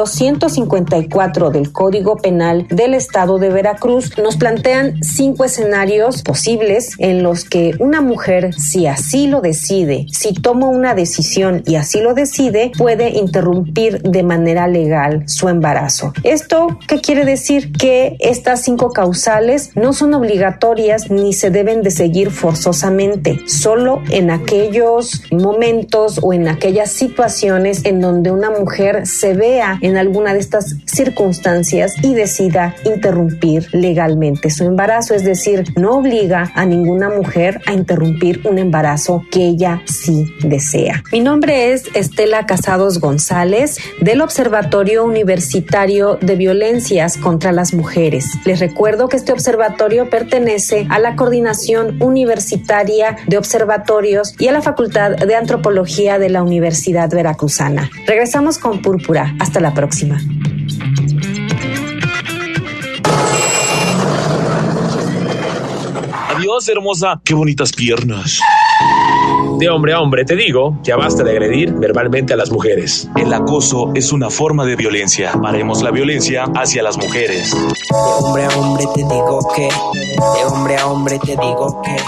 154 del Código Penal del Estado de Veracruz nos plantean 5 escenarios posibles en los que una mujer, si así lo decide, si toma una decisión y así lo decide, puede interrumpir de manera legal su embarazo. ¿Esto qué quiere decir? Que estas 5 causales no son obligatorias ni se deben de seguir forzosamente, solo en aquellos momentos o en aquellas situaciones en donde una mujer se vea en alguna de estas circunstancias y decida interrumpir legalmente su embarazo, es decir, no obliga a ninguna mujer a interrumpir un embarazo que ella sí desea. Mi nombre es Estela Casados González del Observatorio Universitario de Violencias contra las Mujeres. Les recuerdo que este observatorio pertenece a la Coordinación Universitaria de Observatorios y a la Facultad de Antropología de la Universidad Veracruzana. Regresamos con Púrpura. Hasta la próxima. Adiós, hermosa. Qué bonitas piernas. De hombre a hombre te digo, ya basta de agredir verbalmente a las mujeres. El acoso es una forma de violencia. Paremos la violencia hacia las mujeres. De hombre a hombre te digo que, de hombre a hombre te digo que.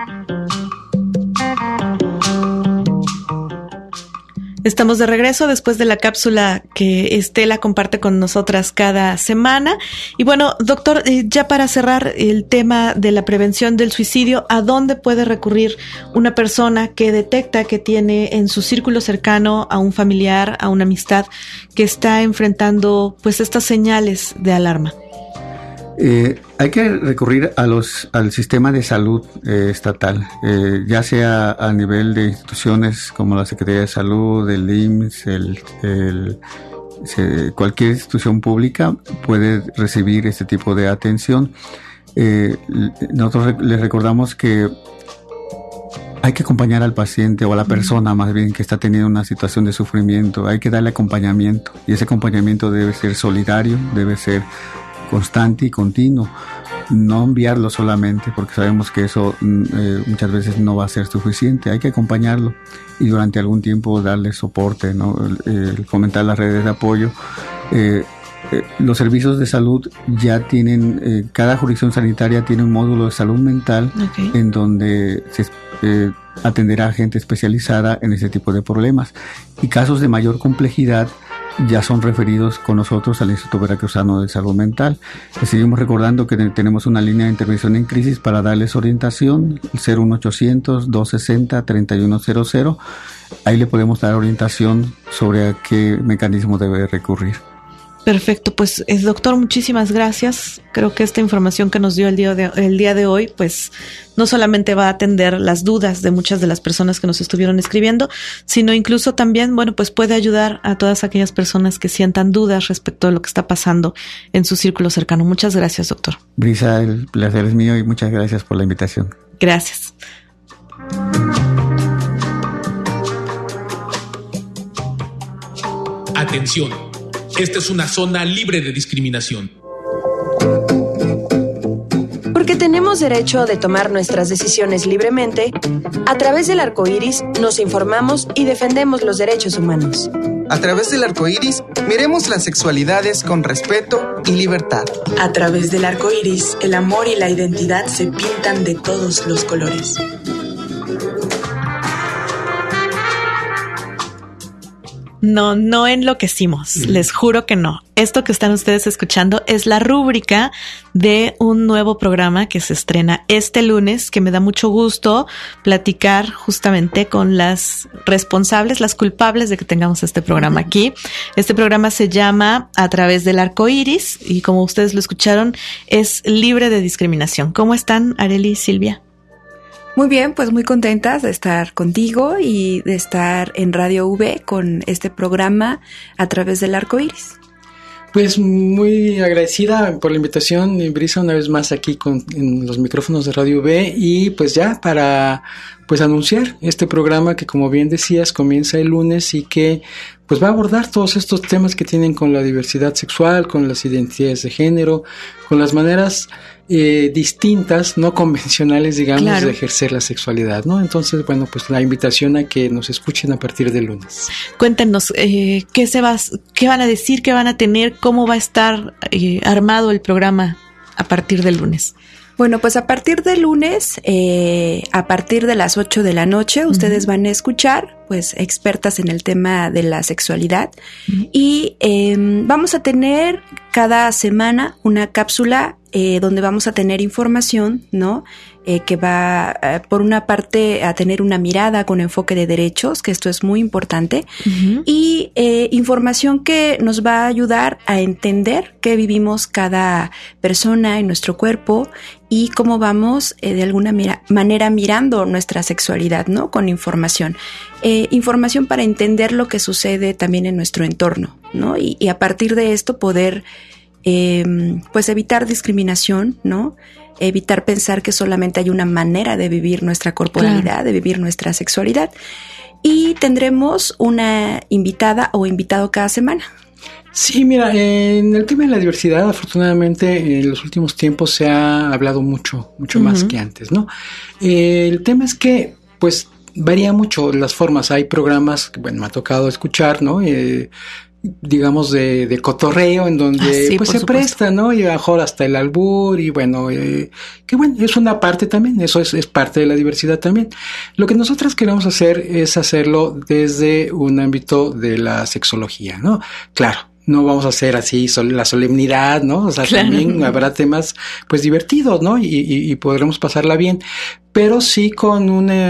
Estamos de regreso después de la cápsula que Estela comparte con nosotras cada semana. Y bueno, doctor, ya para cerrar el tema de la prevención del suicidio, ¿a dónde puede recurrir una persona que detecta que tiene en su círculo cercano a un familiar, a una amistad que está enfrentando pues estas señales de alarma? Hay que recurrir al sistema de salud estatal, ya sea a nivel de instituciones como la Secretaría de Salud, el IMSS, cualquier institución pública puede recibir este tipo de atención. Nosotros les recordamos que hay que acompañar al paciente o a la persona más bien que está teniendo una situación de sufrimiento. Hay que darle acompañamiento y ese acompañamiento debe ser solidario, debe ser constante y continuo, no enviarlo solamente porque sabemos que eso muchas veces no va a ser suficiente. Hay que acompañarlo y durante algún tiempo darle soporte, ¿no? Fomentar las redes de apoyo. Los servicios de salud ya tienen, cada jurisdicción sanitaria tiene un módulo de salud mental en donde se atenderá a gente especializada en ese tipo de problemas, y casos de mayor complejidad ya son referidos con nosotros al Instituto Veracruzano de Salud Mental. Les seguimos recordando que tenemos una línea de intervención en crisis para darles orientación, el 01800-260-3100. Ahí le podemos dar orientación sobre a qué mecanismo debe recurrir. Perfecto, pues doctor, muchísimas gracias. Creo que esta información que nos dio el día de hoy, pues no solamente va a atender las dudas de muchas de las personas que nos estuvieron escribiendo, sino incluso también, bueno, pues puede ayudar a todas aquellas personas que sientan dudas respecto a lo que está pasando en su círculo cercano. Muchas gracias, doctor. Brisa, el placer es mío y muchas gracias por la invitación. Gracias. Atención. Esta es una zona libre de discriminación. Porque tenemos derecho de tomar nuestras decisiones libremente, a través del arco iris nos informamos y defendemos los derechos humanos. A través del arco iris, miremos las sexualidades con respeto y libertad. A través del arco iris, el amor y la identidad se pintan de todos los colores. No enloquecimos, les juro que no. Esto que están ustedes escuchando es la rúbrica de un nuevo programa que se estrena este lunes, que me da mucho gusto platicar justamente con las responsables, las culpables de que tengamos este programa aquí. Este programa se llama A través del arco iris y, como ustedes lo escucharon, es libre de discriminación. ¿Cómo están, Arely y Silvia? Muy bien, pues muy contentas de estar contigo y de estar en Radio V con este programa A través del arco iris. Pues muy agradecida por la invitación, Brisa, una vez más aquí en los micrófonos de Radio V, y pues ya para pues anunciar este programa que, como bien decías, comienza el lunes y que pues va a abordar todos estos temas que tienen con la diversidad sexual, con las identidades de género, con las maneras distintas, no convencionales, digamos, claro, de ejercer la sexualidad, ¿no? Entonces, bueno, pues la invitación a que nos escuchen a partir del lunes. Cuéntenos, ¿qué van a decir, qué van a tener, cómo va a estar armado el programa a partir del lunes? Bueno, pues a partir del lunes, a partir de las 8 de la noche, ustedes van a escuchar, pues, expertas en el tema de la sexualidad, y vamos a tener cada semana una cápsula donde vamos a tener información, ¿no? Que va, por una parte, a tener una mirada con enfoque de derechos, que esto es muy importante, y información que nos va a ayudar a entender qué vivimos cada persona en nuestro cuerpo y cómo vamos de alguna manera mirando nuestra sexualidad, ¿no? Con información. Información para entender lo que sucede también en nuestro entorno, ¿no? Y a partir de esto poder pues evitar discriminación, ¿no? Evitar pensar que solamente hay una manera de vivir nuestra corporalidad, de vivir nuestra sexualidad. Y tendremos una invitada o invitado cada semana. Sí, mira, en el tema de la diversidad, afortunadamente, en los últimos tiempos se ha hablado mucho más que antes, ¿no? El tema es que, pues, varía mucho las formas. Hay programas que, bueno, me ha tocado escuchar, ¿no? Digamos de cotorreo, en donde pues se presta, ¿no? Y a lo mejor hasta el albur, y bueno, que bueno, es una parte también, eso es parte de la diversidad también. Lo que nosotras queremos hacer es hacerlo desde un ámbito de la sexología, ¿no? Claro, no vamos a hacer así la solemnidad, ¿no? O sea, también habrá temas pues divertidos, ¿no? Y podremos pasarla bien, pero sí con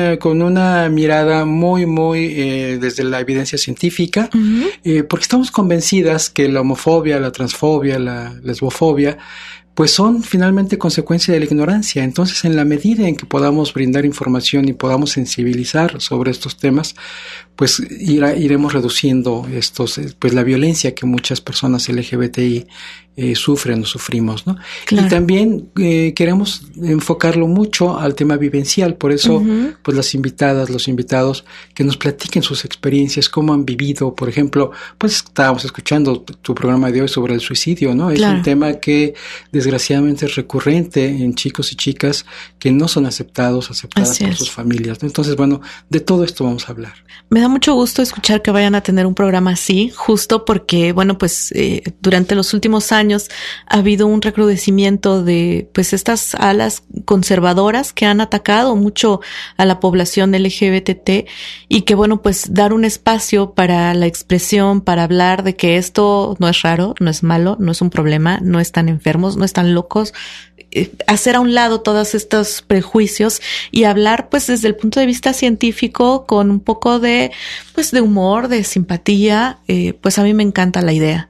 una mirada muy desde la evidencia científica, porque estamos convencidas que la homofobia, la transfobia, la lesbofobia, pues son finalmente consecuencia de la ignorancia. Entonces, en la medida en que podamos brindar información y podamos sensibilizar sobre estos temas, pues iremos reduciendo pues la violencia que muchas personas LGBTI sufren o sufrimos, ¿no? Claro. Y también queremos enfocarlo mucho al tema vivencial, por eso pues las invitadas, los invitados que nos platiquen sus experiencias, cómo han vivido. Por ejemplo, pues estábamos escuchando tu programa de hoy sobre el suicidio, ¿no? Es un tema que desgraciadamente es recurrente en chicos y chicas que no son aceptadas por sus familias, ¿no? Entonces, bueno, de todo esto vamos a hablar. Me da mucho gusto escuchar que vayan a tener un programa así, justo porque, bueno, pues durante los últimos años ha habido un recrudecimiento de pues estas alas conservadoras que han atacado mucho a la población LGBT, y que, bueno, pues dar un espacio para la expresión, para hablar de que esto no es raro, no es malo, no es un problema, no están enfermos, no están locos, hacer a un lado todos estos prejuicios y hablar pues desde el punto de vista científico con un poco de pues de humor, de simpatía, pues a mí me encanta la idea.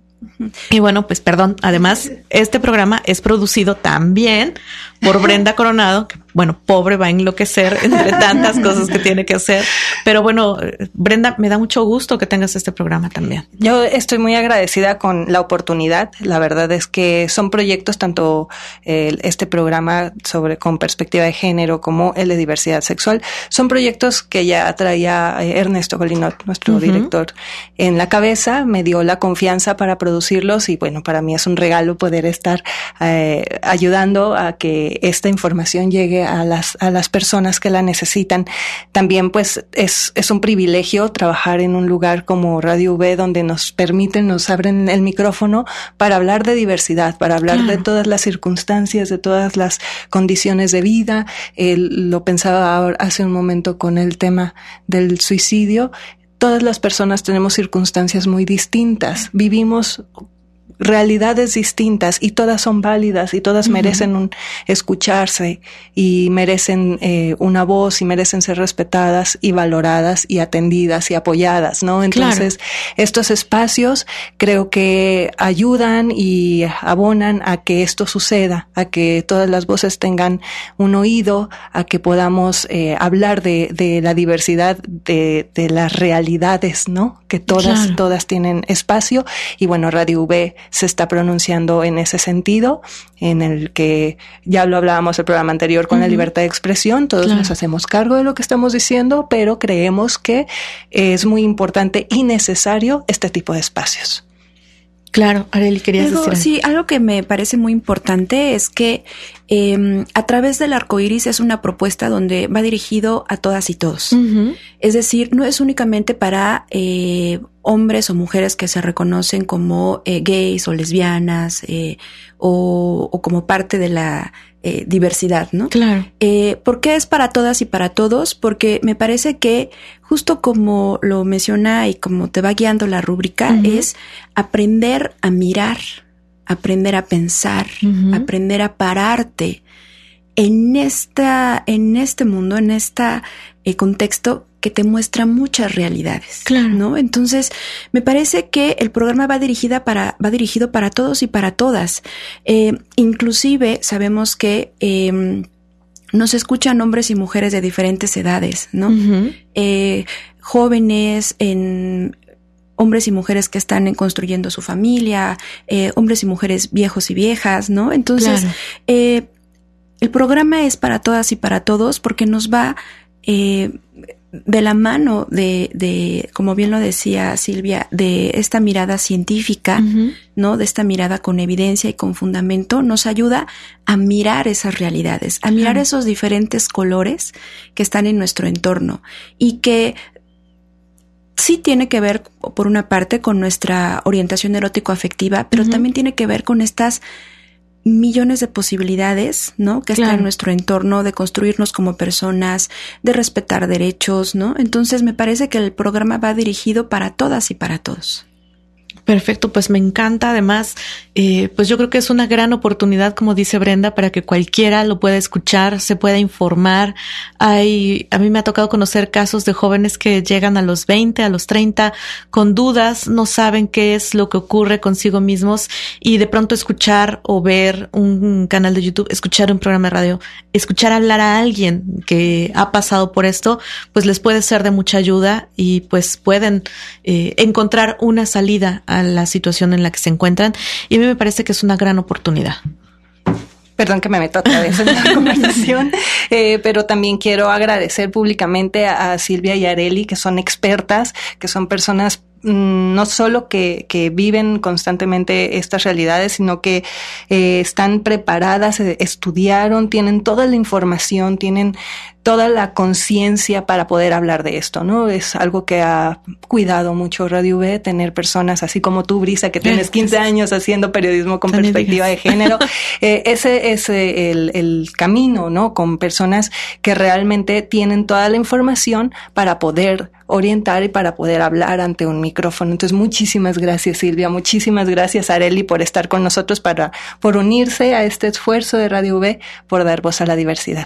Y bueno, pues perdón, además este programa es producido también por Brenda Coronado, que bueno, pobre, va a enloquecer entre tantas cosas que tiene que hacer, pero bueno, Brenda, me da mucho gusto que tengas este programa también. Yo estoy muy agradecida con la oportunidad. La verdad es que son proyectos, tanto este programa con perspectiva de género como el de diversidad sexual, son proyectos que ya traía Ernesto Golinot, nuestro director, en la cabeza. Me dio la confianza para producirlos y bueno, para mí es un regalo poder estar ayudando a que esta información llegue a las personas que la necesitan. También pues es un privilegio trabajar en un lugar como Radio V, donde nos abren el micrófono para hablar de diversidad, para hablar de todas las circunstancias, de todas las condiciones de vida. Lo pensaba hace un momento con el tema del suicidio. Todas las personas tenemos circunstancias muy distintas, vivimos realidades distintas y todas son válidas y todas merecen escucharse y merecen una voz y merecen ser respetadas y valoradas y atendidas y apoyadas, ¿no? Entonces, estos espacios creo que ayudan y abonan a que esto suceda, a que todas las voces tengan un oído, a que podamos hablar de la diversidad de las realidades, ¿no? Que todas tienen espacio. Y bueno, Radio V se está pronunciando en ese sentido, en el que ya lo hablábamos el programa anterior con la libertad de expresión. Todos nos hacemos cargo de lo que estamos diciendo, pero creemos que es muy importante y necesario este tipo de espacios. Claro, Arely, querías decir algo. Sí, algo que me parece muy importante es que a través del arcoíris es una propuesta donde va dirigido a todas y todos. Es decir, no es únicamente para hombres o mujeres que se reconocen como gays o lesbianas o como parte de la diversidad, ¿no? Claro. ¿Por qué es para todas y para todos? Porque me parece que justo como lo menciona y como te va guiando la rúbrica, es aprender a mirar, aprender a pensar, aprender a pararte en este mundo, en este contexto que te muestra muchas realidades, ¿no? Entonces, me parece que el programa va dirigido para todos y para todas. Inclusive sabemos que nos escuchan hombres y mujeres de diferentes edades, ¿no? Jóvenes, hombres y mujeres que están construyendo su familia, hombres y mujeres viejos y viejas, ¿no? Entonces, claro. El programa es para todas y para todos porque nos va de la mano de, como bien lo decía Silvia, de esta mirada científica, ¿no? De esta mirada con evidencia y con fundamento, nos ayuda a mirar esas realidades, a mirar esos diferentes colores que están en nuestro entorno y que sí tiene que ver, por una parte, con nuestra orientación erótico-afectiva, pero también tiene que ver con estas millones de posibilidades, ¿no? Que están en nuestro entorno, de construirnos como personas, de respetar derechos, ¿no? Entonces me parece que el programa va dirigido para todas y para todos. Perfecto, pues me encanta. Además, pues yo creo que es una gran oportunidad, como dice Brenda, para que cualquiera lo pueda escuchar, se pueda informar. A mí me ha tocado conocer casos de jóvenes que llegan a los 20, a los 30, con dudas, no saben qué es lo que ocurre consigo mismos y de pronto escuchar o ver un canal de YouTube, escuchar un programa de radio, escuchar hablar a alguien que ha pasado por esto, pues les puede ser de mucha ayuda y pues pueden encontrar una salida a la situación en la que se encuentran, y a mí me parece que es una gran oportunidad. Perdón que me meto otra vez en la conversación, pero también quiero agradecer públicamente a Silvia y Arely, que son expertas, que son personas no solo que viven constantemente estas realidades, sino que están preparadas, estudiaron, tienen toda la información, tienen toda la conciencia para poder hablar de esto, ¿no? Es algo que ha cuidado mucho Radio V, tener personas así como tú, Brisa, que tienes 15 años haciendo periodismo con perspectiva de género. Ese es el camino, ¿no? Con personas que realmente tienen toda la información para poder orientar y para poder hablar ante un micrófono. Entonces, muchísimas gracias, Silvia. Muchísimas gracias, Arely, por estar con nosotros, por unirse a este esfuerzo de Radio V, por dar voz a la diversidad.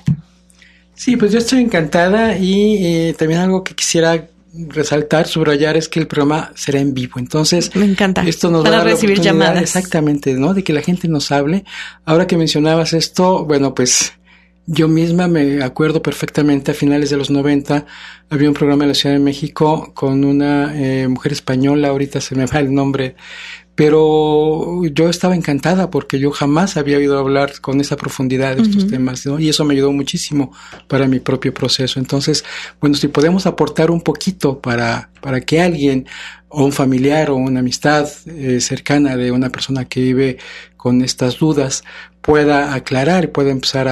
Sí, pues yo estoy encantada y también algo que quisiera resaltar, subrayar, es que el programa será en vivo. Entonces, me encanta. Esto nos va a dar recibir llamadas. Exactamente, ¿no? De que la gente nos hable. Ahora que mencionabas esto, bueno, pues yo misma me acuerdo perfectamente, a finales de los 90, había un programa en la Ciudad de México con una mujer española, ahorita se me va el nombre, pero yo estaba encantada porque yo jamás había oído hablar con esa profundidad de estos temas, ¿no? Y eso me ayudó muchísimo para mi propio proceso. Entonces, bueno, si podemos aportar un poquito para que alguien, o un familiar o una amistad cercana de una persona que vive con estas dudas, pueda aclarar y pueda empezar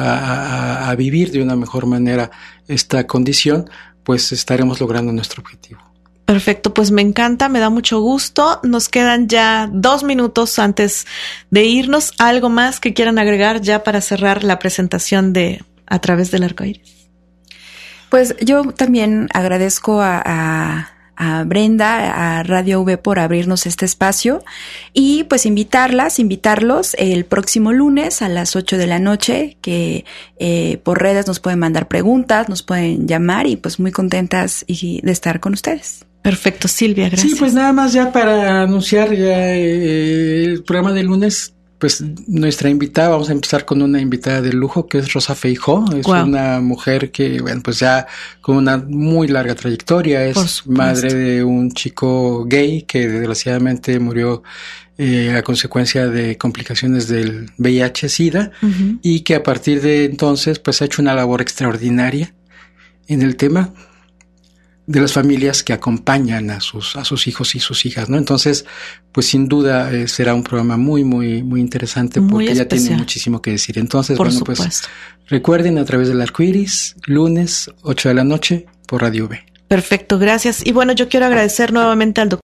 a vivir de una mejor manera esta condición, pues estaremos logrando nuestro objetivo. Perfecto, pues me encanta, me da mucho gusto. Nos quedan ya 2 minutos antes de irnos. ¿Algo más que quieran agregar ya para cerrar la presentación de A Través del Arcoíris? Pues yo también agradezco a Brenda, a Radio V, por abrirnos este espacio y pues invitarlos el próximo lunes a las 8 de la noche, que por redes nos pueden mandar preguntas, nos pueden llamar y pues muy contentas de estar con ustedes. Perfecto, Silvia, gracias. Sí, pues nada más ya para anunciar ya el programa de lunes. Pues nuestra invitada, vamos a empezar con una invitada de lujo que es Rosa Feijó. Es una mujer que, bueno, pues ya con una muy larga trayectoria, es madre de un chico gay que desgraciadamente murió a consecuencia de complicaciones del VIH-Sida, y que a partir de entonces pues ha hecho una labor extraordinaria en el tema de las familias que acompañan a sus hijos y sus hijas, ¿no? Entonces, pues sin duda será un programa muy, muy, muy interesante, porque ella tiene muchísimo que decir. Entonces, pues recuerden, A Través del Arcoíris, lunes 8 de la noche por Radio V. Perfecto, gracias. Y bueno, yo quiero agradecer nuevamente al doctor